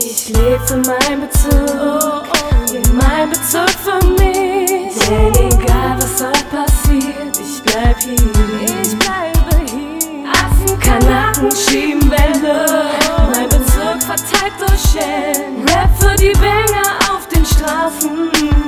Ich lebe für meinen Bezug, in meinem Bezug für mich. Denn egal was auch passiert, ich bleib hier. Ich bleibe hier. Affen, Kanaken schieben Wände. Mein Bezug verteilt durch Schellen. Rap für die Banger auf den Straßen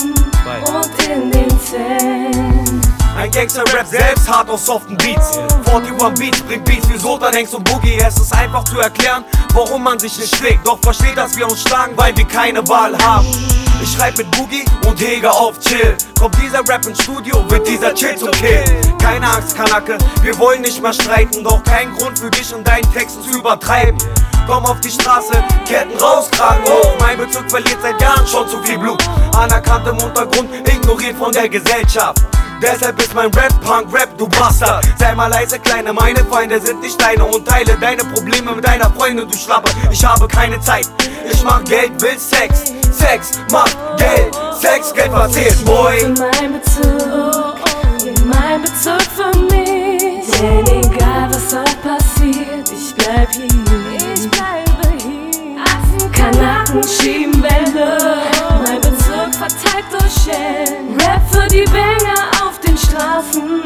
und in den Zellen. Ein Gangster-Rap selbst hart auf soften Beats. 41 Beats bringt Beats wie Sotan, Hengst und Boogie. Es ist einfach zu erklären, warum man sich nicht schlägt. Doch versteht, dass wir uns schlagen, weil wir keine Wahl haben. Ich schreib mit Boogie und Hege auf Chill. Kommt dieser Rap ins Studio, wird dieser Chill zum Kill. Keine Angst, Kanake, wir wollen nicht mehr streiten. Doch kein Grund für dich und deinen Texten zu übertreiben. Komm auf die Straße, Ketten raus, Kragen hoch. Mein Bezirk verliert seit Jahren schon zu viel Blut. Anerkannt im Untergrund, ignoriert von der Gesellschaft. Deshalb ist mein Rap Punk-Rap, du Bastard. Sei mal leise, Kleine, meine Feinde sind nicht deine. Und teile deine Probleme mit deiner Freundin, du Schlappe. Ich habe keine Zeit, ich mach Geld, will Sex. Sex macht Geld, Sex, Geld verzählt, boy. In meinem Bezug, in meinem Bezug für mich. Denn egal was auch passiert, ich bleib hier. Ich bleibe hier. Affen, Kanaken schieben Wände. Mein Bezug verteilt durch Schellen. Rap für die Banger auf den Straßen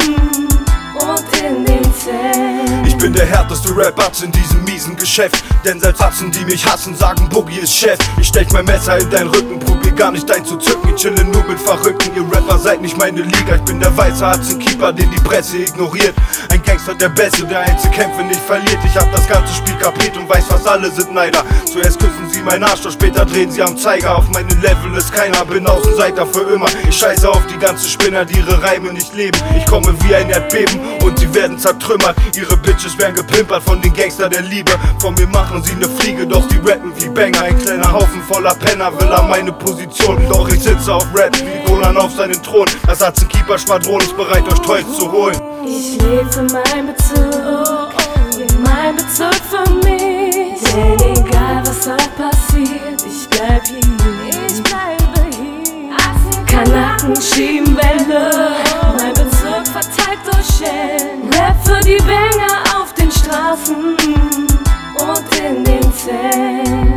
und in den Zellen. Ich bin der härteste Rap-Atz in diesem miesen Geschäft. Denn selbst Atzen, die mich hassen, sagen Boogie ist Chef. Ich stech mein Messer in deinen Rücken, probier gar nicht dein zu zücken. Ich chille nur mit Verrückten, ihr Rapper seid nicht meine Liga. Ich bin der weiße Atzenkeeper, den die Presse ignoriert. Ein Gangster der Beste, der Einzelkämpfe nicht verliert. Ich hab das ganze Spiel kapiert und weiß, fast alle sind Neider. Zuerst küssen sie mein Arsch, doch später drehen sie am Zeiger. Auf meinem Level ist keiner, bin Außenseiter für immer. Ich scheiße auf die ganze Spinner, die ihre Reime nicht leben. Ich komme wie ein Erdbeben und sie werden zertrümmert. Ihre Bitches werden gepimpert von den Gangster der Liebe. Von mir machen sie ne Fliege, doch die rappen wie Banger. Ein kleiner Haufen voller Penner will an meine Position. Doch ich sitze auf Rap wie Golan auf seinen Thron. Das Atzenkeeper-Schwadron ist bereit, euch Toys zu holen. Ich lebe für meinen Bezug, in meinem Bezug für mich. Denn egal was auch passiert, ich bleib hier. Ich bleibe hier. Affen, Kanaken schieben Wände. Mein Bezug verteilt durch Schellen. Rap für die Banger auf den Straßen und in den Zellen.